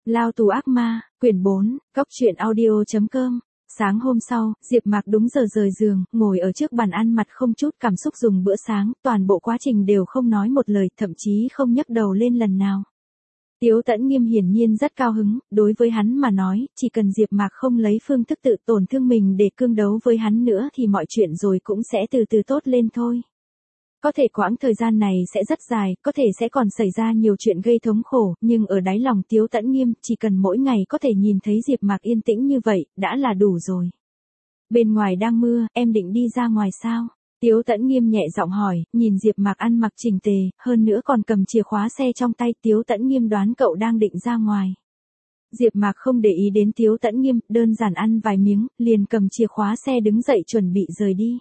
Lao tù ác ma, quyển 4, Cóc truyện audio.com. Sáng hôm sau, Diệp Mạc đúng giờ rời giường, ngồi ở trước bàn ăn mặt không chút cảm xúc dùng bữa sáng, toàn bộ quá trình đều không nói một lời, thậm chí không nhấc đầu lên lần nào. Tiếu Tẫn Nghiêm hiển nhiên rất cao hứng, đối với hắn mà nói, chỉ cần Diệp Mạc không lấy phương thức tự tổn thương mình để cương đấu với hắn nữa thì mọi chuyện rồi cũng sẽ từ từ tốt lên thôi. Có thể quãng thời gian này sẽ rất dài, có thể sẽ còn xảy ra nhiều chuyện gây thống khổ, nhưng ở đáy lòng Tiếu Tẫn Nghiêm, chỉ cần mỗi ngày có thể nhìn thấy Diệp Mạc yên tĩnh như vậy, đã là đủ rồi. Bên ngoài đang mưa, em định đi ra ngoài sao? Tiếu Tẫn Nghiêm nhẹ giọng hỏi, nhìn Diệp Mạc ăn mặc chỉnh tề, hơn nữa còn cầm chìa khóa xe trong tay, Tiếu Tẫn Nghiêm đoán cậu đang định ra ngoài. Diệp Mạc không để ý đến Tiếu Tẫn Nghiêm, đơn giản ăn vài miếng, liền cầm chìa khóa xe đứng dậy chuẩn bị rời đi.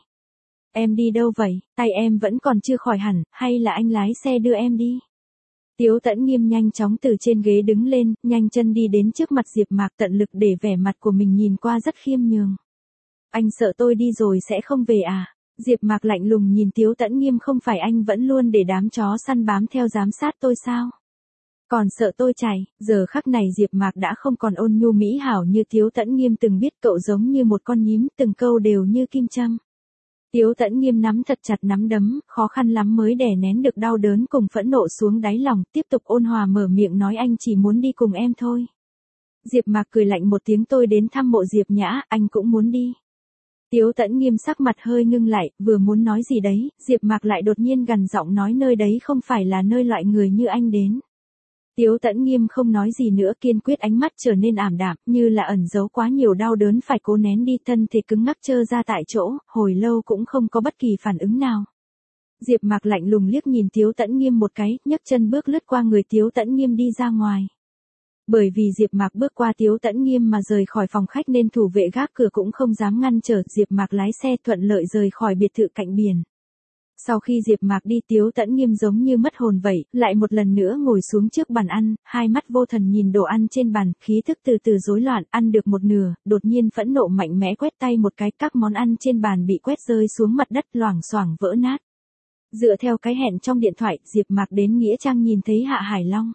Em đi đâu vậy, tay em vẫn còn chưa khỏi hẳn, hay là anh lái xe đưa em đi? Tiếu Tẫn Nghiêm nhanh chóng từ trên ghế đứng lên, nhanh chân đi đến trước mặt Diệp Mạc tận lực để vẻ mặt của mình nhìn qua rất khiêm nhường. Anh sợ tôi đi rồi sẽ không về à? Diệp Mạc lạnh lùng nhìn Tiếu Tẫn Nghiêm, không phải anh vẫn luôn để đám chó săn bám theo giám sát tôi sao? Còn sợ tôi chạy, giờ khắc này Diệp Mạc đã không còn ôn nhu mỹ hảo như Tiếu Tẫn Nghiêm từng biết, cậu giống như một con nhím, từng câu đều như kim châm. Tiếu Tẫn Nghiêm nắm thật chặt nắm đấm, khó khăn lắm mới đè nén được đau đớn cùng phẫn nộ xuống đáy lòng, tiếp tục ôn hòa mở miệng nói anh chỉ muốn đi cùng em thôi. Diệp Mạc cười lạnh một tiếng, tôi đến thăm mộ Diệp Nhã, anh cũng muốn đi. Tiếu Tẫn Nghiêm sắc mặt hơi ngưng lại, vừa muốn nói gì đấy, Diệp Mạc lại đột nhiên gằn giọng nói nơi đấy không phải là nơi loại người như anh đến. Tiếu Tẫn Nghiêm không nói gì nữa, kiên quyết, ánh mắt trở nên ảm đạm, như là ẩn giấu quá nhiều đau đớn phải cố nén đi, thân thể cứng ngắc trơ ra tại chỗ, hồi lâu cũng không có bất kỳ phản ứng nào. Diệp Mạc lạnh lùng liếc nhìn Tiếu Tẫn Nghiêm một cái, nhấc chân bước lướt qua người Tiếu Tẫn Nghiêm đi ra ngoài. Bởi vì Diệp Mạc bước qua Tiếu Tẫn Nghiêm mà rời khỏi phòng khách nên thủ vệ gác cửa cũng không dám ngăn trở, Diệp Mạc lái xe thuận lợi rời khỏi biệt thự cạnh biển. Sau khi Diệp Mạc đi, Tiếu Tẫn Nghiêm giống như mất hồn vậy, lại một lần nữa ngồi xuống trước bàn ăn, hai mắt vô thần nhìn đồ ăn trên bàn, khí thức từ từ rối loạn, ăn được một nửa, đột nhiên phẫn nộ mạnh mẽ quét tay một cái, các món ăn trên bàn bị quét rơi xuống mặt đất loảng xoảng vỡ nát. Dựa theo cái hẹn trong điện thoại, Diệp Mạc đến nghĩa trang nhìn thấy Hạ Hải Long.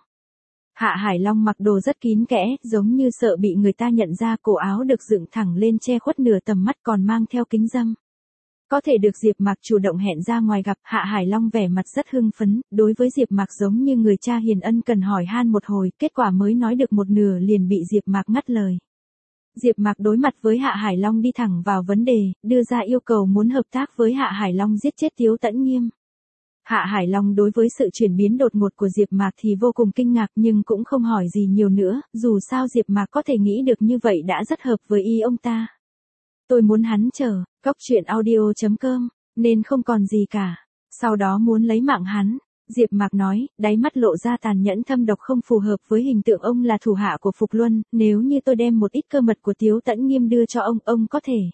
Hạ Hải Long mặc đồ rất kín kẽ, giống như sợ bị người ta nhận ra, cổ áo được dựng thẳng lên che khuất nửa tầm mắt, còn mang theo kính râm. Có thể được Diệp Mạc chủ động hẹn ra ngoài gặp, Hạ Hải Long vẻ mặt rất hưng phấn, đối với Diệp Mạc giống như người cha hiền ân cần hỏi han một hồi, kết quả mới nói được một nửa liền bị Diệp Mạc ngắt lời. Diệp Mạc đối mặt với Hạ Hải Long đi thẳng vào vấn đề, đưa ra yêu cầu muốn hợp tác với Hạ Hải Long giết chết Tiếu Tẫn Nghiêm. Hạ Hải Long đối với sự chuyển biến đột ngột của Diệp Mạc thì vô cùng kinh ngạc nhưng cũng không hỏi gì nhiều nữa, dù sao Diệp Mạc có thể nghĩ được như vậy đã rất hợp với ý ông ta. Tôi muốn hắn chờ, Cóc truyện audio.com, nên không còn gì cả. Sau đó muốn lấy mạng hắn. Diệp Mạc nói, đáy mắt lộ ra tàn nhẫn thâm độc, không phù hợp với hình tượng ông là thủ hạ của Phục Luân, nếu như tôi đem một ít cơ mật của Tiếu Tẫn Nghiêm đưa cho ông có thể.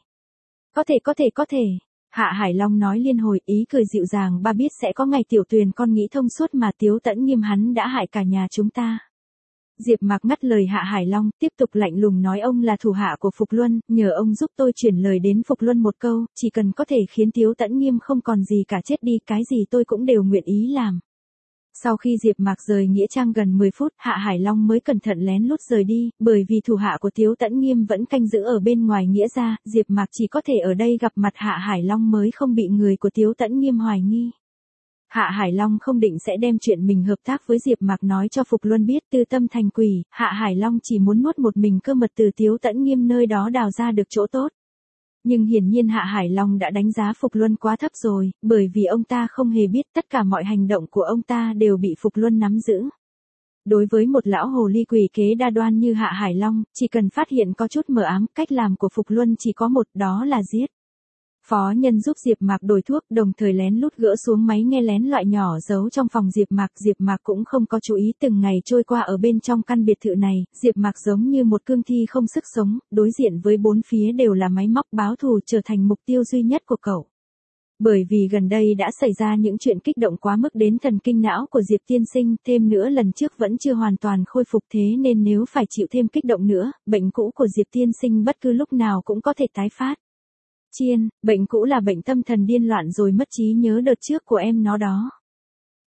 Có thể. Hạ Hải Long nói liên hồi, ý cười dịu dàng, ba biết sẽ có ngày Tiểu Tuyền con nghĩ thông suốt mà Tiếu Tẫn Nghiêm hắn đã hại cả nhà chúng ta. Diệp Mạc ngắt lời Hạ Hải Long, tiếp tục lạnh lùng nói ông là thủ hạ của Phục Luân, nhờ ông giúp tôi chuyển lời đến Phục Luân một câu, chỉ cần có thể khiến Tiếu Tẫn Nghiêm không còn gì cả chết đi, cái gì tôi cũng đều nguyện ý làm. Sau khi Diệp Mạc rời nghĩa trang gần 10 phút, Hạ Hải Long mới cẩn thận lén lút rời đi, bởi vì thủ hạ của Tiếu Tẫn Nghiêm vẫn canh giữ ở bên ngoài nghĩa gia, Diệp Mạc chỉ có thể ở đây gặp mặt Hạ Hải Long mới không bị người của Tiếu Tẫn Nghiêm hoài nghi. Hạ Hải Long không định sẽ đem chuyện mình hợp tác với Diệp Mạc nói cho Phục Luân biết, tư tâm thành quỷ, Hạ Hải Long chỉ muốn nuốt một mình cơ mật từ Tiếu Tẫn Nghiêm nơi đó đào ra được chỗ tốt. Nhưng hiển nhiên Hạ Hải Long đã đánh giá Phục Luân quá thấp rồi, bởi vì ông ta không hề biết tất cả mọi hành động của ông ta đều bị Phục Luân nắm giữ. Đối với một lão hồ ly quỷ kế đa đoan như Hạ Hải Long, chỉ cần phát hiện có chút mờ ám, cách làm của Phục Luân chỉ có một, đó là giết. Phó Nhân giúp Diệp Mạc đổi thuốc, đồng thời lén lút gỡ xuống máy nghe lén loại nhỏ giấu trong phòng Diệp Mạc cũng không có chú ý. Từng ngày trôi qua ở bên trong căn biệt thự này, Diệp Mạc giống như một cương thi không sức sống, đối diện với bốn phía đều là máy móc, báo thù trở thành mục tiêu duy nhất của cậu. Bởi vì gần đây đã xảy ra những chuyện kích động quá mức đến thần kinh não của Diệp tiên sinh, thêm nữa lần trước vẫn chưa hoàn toàn khôi phục, thế nên nếu phải chịu thêm kích động nữa, bệnh cũ của Diệp tiên sinh bất cứ lúc nào cũng có thể tái phát. Chiên, bệnh cũ là bệnh tâm thần điên loạn rồi mất trí nhớ đợt trước của em nó đó.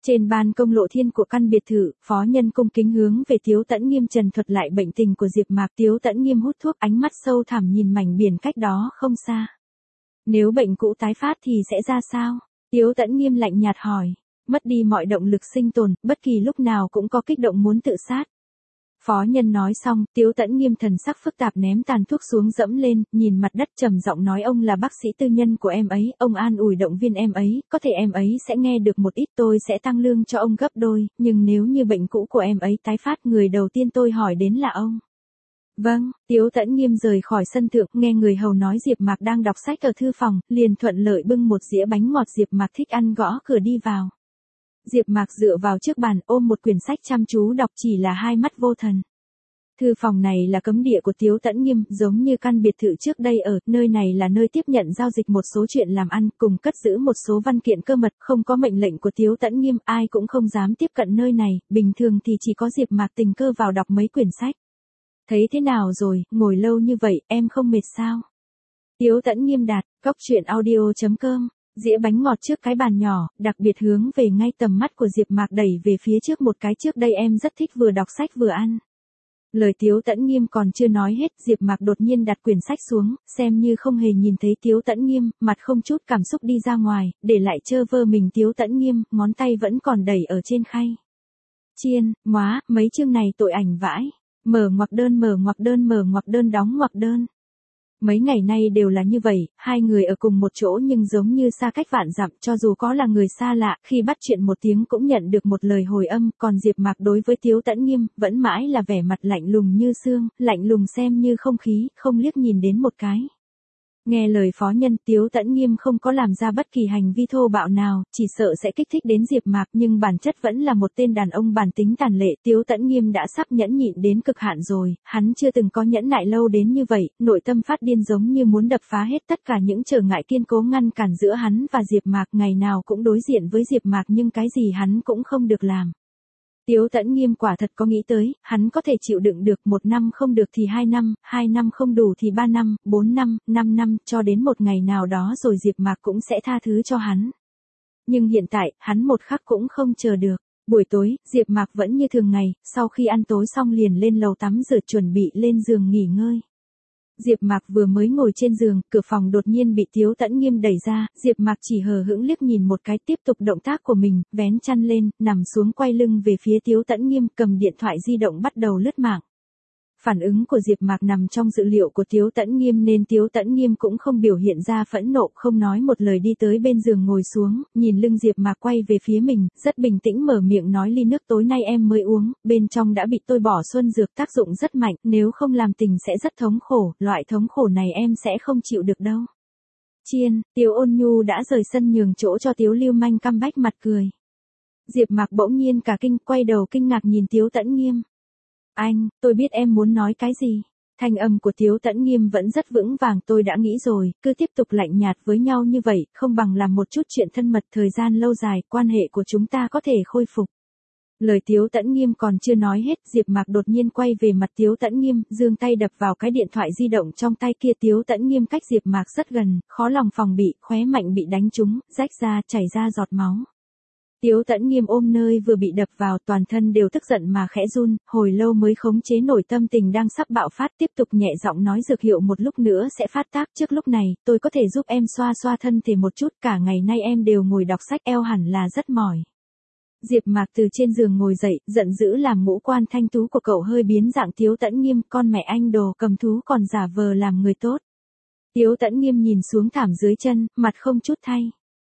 Trên ban công lộ thiên của căn biệt thự, phó nhân cung kính hướng về Tiếu Tẫn Nghiêm trần thuật lại bệnh tình của Diệp Mạc. Tiếu Tẫn Nghiêm hút thuốc, ánh mắt sâu thẳm nhìn mảnh biển cách đó không xa. Nếu bệnh cũ tái phát thì sẽ ra sao? Tiếu Tẫn Nghiêm lạnh nhạt hỏi. Mất đi mọi động lực sinh tồn, bất kỳ lúc nào cũng có kích động muốn tự sát. Phó nhân nói xong, Tiếu Tẫn Nghiêm thần sắc phức tạp ném tàn thuốc xuống dẫm lên, nhìn mặt đất trầm giọng nói ông là bác sĩ tư nhân của em ấy, ông an ủi động viên em ấy, có thể em ấy sẽ nghe được một ít, tôi sẽ tăng lương cho ông gấp đôi, nhưng nếu như bệnh cũ của em ấy tái phát, người đầu tiên tôi hỏi đến là ông. Vâng, Tiếu Tẫn Nghiêm rời khỏi sân thượng, nghe người hầu nói Diệp Mạc đang đọc sách ở thư phòng, liền thuận lợi bưng một dĩa bánh ngọt Diệp Mạc thích ăn gõ cửa đi vào. Diệp Mạc dựa vào trước bàn ôm một quyển sách chăm chú đọc, chỉ là hai mắt vô thần. Thư phòng này là cấm địa của Tiếu Tẫn Nghiêm, giống như căn biệt thự trước đây ở, nơi này là nơi tiếp nhận giao dịch một số chuyện làm ăn, cùng cất giữ một số văn kiện cơ mật, không có mệnh lệnh của Tiếu Tẫn Nghiêm, ai cũng không dám tiếp cận nơi này, bình thường thì chỉ có Diệp Mạc tình cờ vào đọc mấy quyển sách. Thấy thế nào rồi, ngồi lâu như vậy, em không mệt sao? Tiếu Tẫn Nghiêm đạt, coctruyện.audio.com. Dĩa bánh ngọt trước cái bàn nhỏ, đặc biệt hướng về ngay tầm mắt của Diệp Mạc đẩy về phía trước một cái, trước đây em rất thích vừa đọc sách vừa ăn. Lời Tiếu Tẫn Nghiêm còn chưa nói hết, Diệp Mạc đột nhiên đặt quyển sách xuống, xem như không hề nhìn thấy Tiếu Tẫn Nghiêm, mặt không chút cảm xúc đi ra ngoài, để lại trơ vơ mình Tiếu Tẫn Nghiêm, ngón tay vẫn còn đẩy ở trên khay. Chiên, móa, mấy chương này tội ảnh vãi. Mở ngoặc đơn mở ngoặc đơn mở ngoặc đơn đóng ngoặc đơn. Mấy ngày nay đều là như vậy, hai người ở cùng một chỗ nhưng giống như xa cách vạn dặm, cho dù có là người xa lạ, khi bắt chuyện một tiếng cũng nhận được một lời hồi âm, còn Diệp Mạc đối với Tiếu Tẫn Nghiêm, vẫn mãi là vẻ mặt lạnh lùng như xương, lạnh lùng xem như không khí, không liếc nhìn đến một cái. Nghe lời phó nhân, Tiếu Tẫn Nghiêm không có làm ra bất kỳ hành vi thô bạo nào, chỉ sợ sẽ kích thích đến Diệp Mạc, nhưng bản chất vẫn là một tên đàn ông bản tính tàn lệ. Tiếu Tẫn Nghiêm đã sắp nhẫn nhịn đến cực hạn rồi, hắn chưa từng có nhẫn nại lâu đến như vậy, nội tâm phát điên giống như muốn đập phá hết tất cả những trở ngại kiên cố ngăn cản giữa hắn và Diệp Mạc, ngày nào cũng đối diện với Diệp Mạc nhưng cái gì hắn cũng không được làm. Tiếu Tẫn Nghiêm quả thật có nghĩ tới, hắn có thể chịu đựng được, 1 năm không được thì 2 năm không đủ thì 3 năm, 4 năm, 5 năm, cho đến một ngày nào đó rồi Diệp Mạc cũng sẽ tha thứ cho hắn. Nhưng hiện tại, hắn một khắc cũng không chờ được. Buổi tối, Diệp Mạc vẫn như thường ngày, sau khi ăn tối xong liền lên lầu tắm rửa chuẩn bị lên giường nghỉ ngơi. Diệp Mạc vừa mới ngồi trên giường, cửa phòng đột nhiên bị Tiếu Tẫn Nghiêm đẩy ra, Diệp Mạc chỉ hờ hững liếc nhìn một cái, tiếp tục động tác của mình, vén chăn lên, nằm xuống quay lưng về phía Tiếu Tẫn Nghiêm, cầm điện thoại di động bắt đầu lướt mạng. Phản ứng của Diệp Mạc nằm trong dự liệu của Tiếu Tẫn Nghiêm nên Tiếu Tẫn Nghiêm cũng không biểu hiện ra phẫn nộ, không nói một lời đi tới bên giường ngồi xuống, nhìn lưng Diệp Mạc quay về phía mình, rất bình tĩnh mở miệng nói ly nước tối nay em mới uống, bên trong đã bị tôi bỏ xuân dược tác dụng rất mạnh, nếu không làm tình sẽ rất thống khổ, loại thống khổ này em sẽ không chịu được đâu. Chiên, Tiếu Ôn Nhu đã rời sân nhường chỗ cho Tiếu Lưu Manh comeback mặt cười. Diệp Mạc bỗng nhiên cả kinh, quay đầu kinh ngạc nhìn Tiếu Tẫn Nghiêm. Anh, tôi biết em muốn nói cái gì. Thanh âm của Tiếu Tẫn Nghiêm vẫn rất vững vàng, tôi đã nghĩ rồi, cứ tiếp tục lạnh nhạt với nhau như vậy, không bằng làm một chút chuyện thân mật, thời gian lâu dài, quan hệ của chúng ta có thể khôi phục. Lời Tiếu Tẫn Nghiêm còn chưa nói hết, Diệp Mạc đột nhiên quay về mặt Tiếu Tẫn Nghiêm, giương tay đập vào cái điện thoại di động trong tay kia. Tiếu Tẫn Nghiêm cách Diệp Mạc rất gần, khó lòng phòng bị, khóe mạnh bị đánh trúng, rách ra, chảy ra giọt máu. Tiếu Tẫn Nghiêm ôm nơi vừa bị đập vào, toàn thân đều tức giận mà khẽ run, hồi lâu mới khống chế nổi tâm tình đang sắp bạo phát, tiếp tục nhẹ giọng nói dược hiệu một lúc nữa sẽ phát tác, trước lúc này, tôi có thể giúp em xoa xoa thân thể một chút, cả ngày nay em đều ngồi đọc sách, eo hẳn là rất mỏi. Diệp Mạc từ trên giường ngồi dậy, giận dữ làm ngũ quan thanh tú của cậu hơi biến dạng. Tiếu Tẫn Nghiêm, con mẹ anh đồ cầm thú còn giả vờ làm người tốt. Tiếu Tẫn Nghiêm nhìn xuống thảm dưới chân, mặt không chút thay.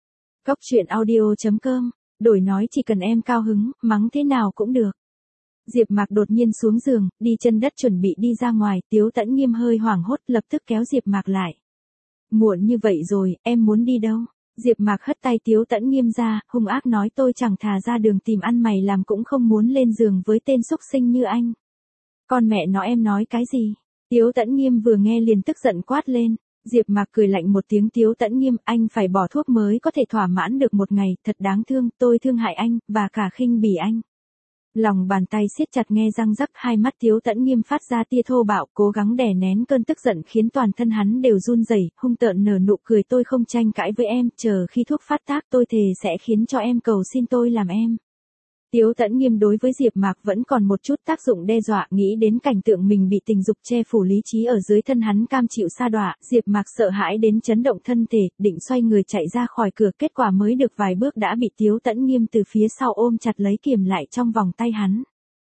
Coctruyện.audio.com. Đổi nói chỉ cần em cao hứng, mắng thế nào cũng được. Diệp Mạc đột nhiên xuống giường, đi chân đất chuẩn bị đi ra ngoài, Tiếu Tẫn Nghiêm hơi hoảng hốt, lập tức kéo Diệp Mạc lại. Muộn như vậy rồi, em muốn đi đâu? Diệp Mạc hất tay Tiếu Tẫn Nghiêm ra, hung ác nói tôi chẳng thà ra đường tìm ăn mày làm cũng không muốn lên giường với tên xúc sinh như anh. Con mẹ nó em nói cái gì? Tiếu Tẫn Nghiêm vừa nghe liền tức giận quát lên. Diệp Mạc cười lạnh một tiếng. Tiếu Tẫn Nghiêm, anh phải bỏ thuốc mới có thể thỏa mãn được một ngày, thật đáng thương, tôi thương hại anh, và cả khinh bỉ anh. Lòng bàn tay siết chặt nghe răng rắc, hai mắt Tiếu Tẫn Nghiêm phát ra tia thô bạo, cố gắng đè nén cơn tức giận khiến toàn thân hắn đều run rẩy, hung tợn nở nụ cười, tôi không tranh cãi với em, chờ khi thuốc phát tác tôi thề sẽ khiến cho em cầu xin tôi làm em. Tiếu Tẫn Nghiêm đối với Diệp Mạc vẫn còn một chút tác dụng đe dọa, nghĩ đến cảnh tượng mình bị tình dục che phủ lý trí ở dưới thân hắn cam chịu sa đọa, Diệp Mạc sợ hãi đến chấn động thân thể, định xoay người chạy ra khỏi cửa, kết quả mới được vài bước đã bị Tiếu Tẫn Nghiêm từ phía sau ôm chặt lấy kiềm lại trong vòng tay hắn.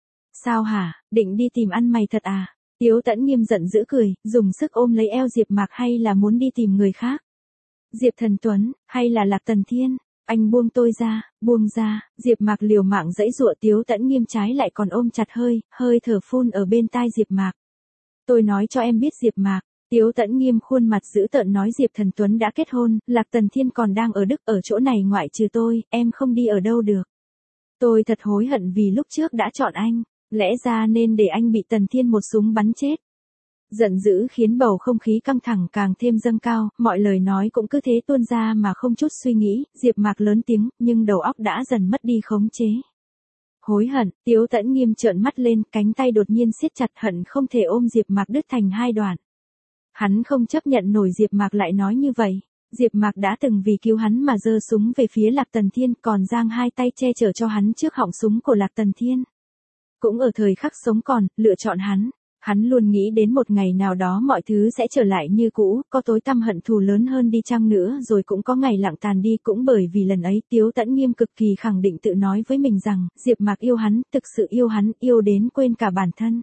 Sao hả, định đi tìm ăn mày thật à? Tiếu Tẫn Nghiêm giận dữ cười, dùng sức ôm lấy eo Diệp Mạc, hay là muốn đi tìm người khác? Diệp Thần Tuấn, hay là Lạc Tần Thiên? Anh buông tôi ra, buông ra, Diệp Mạc liều mạng giãy giụa, Tiếu Tẫn Nghiêm trái lại còn ôm chặt hơi thở phun ở bên tai Diệp Mạc. Tôi nói cho em biết Diệp Mạc, Tiếu Tẫn Nghiêm khuôn mặt dữ tợn nói, Diệp Thần Tuấn đã kết hôn, Lạc Tần Thiên còn đang ở Đức, ở chỗ này ngoại trừ tôi, em không đi ở đâu được. Tôi thật hối hận vì lúc trước đã chọn anh, lẽ ra nên để anh bị Tần Thiên một súng bắn chết. Giận dữ khiến bầu không khí căng thẳng càng thêm dâng cao, mọi lời nói cũng cứ thế tuôn ra mà không chút suy nghĩ, Diệp Mạc lớn tiếng, nhưng đầu óc đã dần mất đi khống chế. Hối hận, Tiếu Tẫn Nghiêm trợn mắt lên, cánh tay đột nhiên siết chặt, hận không thể ôm Diệp Mạc đứt thành hai đoạn. Hắn không chấp nhận nổi Diệp Mạc lại nói như vậy. Diệp Mạc đã từng vì cứu hắn mà giơ súng về phía Lạc Tần Thiên, còn giang hai tay che chở cho hắn trước họng súng của Lạc Tần Thiên. Cũng ở thời khắc sống còn, lựa chọn hắn luôn nghĩ đến một ngày nào đó mọi thứ sẽ trở lại như cũ, có tối tăm hận thù lớn hơn đi chăng nữa rồi cũng có ngày lặng tàn đi, cũng bởi vì lần ấy Tiếu Tẫn Nghiêm cực kỳ khẳng định tự nói với mình rằng, Diệp Mạc yêu hắn, thực sự yêu hắn, yêu đến quên cả bản thân.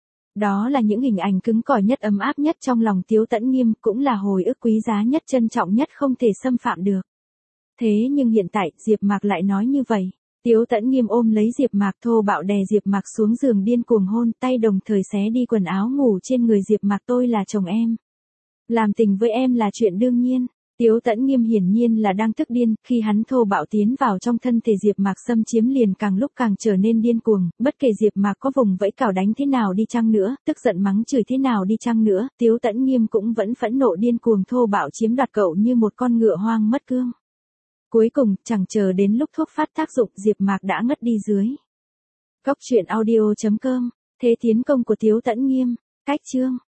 Đó là những hình ảnh cứng cỏi nhất, ấm áp nhất trong lòng Tiếu Tẫn Nghiêm, cũng là hồi ức quý giá nhất, trân trọng nhất, không thể xâm phạm được. Thế nhưng hiện tại, Diệp Mạc lại nói như vậy. Tiếu Tẫn Nghiêm ôm lấy Diệp Mạc, thô bạo đè Diệp Mạc xuống giường, điên cuồng hôn, tay đồng thời xé đi quần áo ngủ trên người Diệp Mạc. Tôi là chồng em, làm tình với em là chuyện đương nhiên. Tiếu Tẫn Nghiêm hiển nhiên là đang tức điên, khi hắn thô bạo tiến vào trong thân thể Diệp Mạc, xâm chiếm liền càng lúc càng trở nên điên cuồng, bất kể Diệp Mạc có vùng vẫy cào đánh thế nào đi chăng nữa, tức giận mắng chửi thế nào đi chăng nữa, Tiếu Tẫn Nghiêm cũng vẫn phẫn nộ điên cuồng thô bạo chiếm đoạt cậu như một con ngựa hoang mất cương. Cuối cùng, chẳng chờ đến lúc thuốc phát tác dụng, Diệp Mạc đã ngất đi dưới. Góc truyện audio.com, thế tiến công của Tiếu Tẫn Nghiêm, cách chương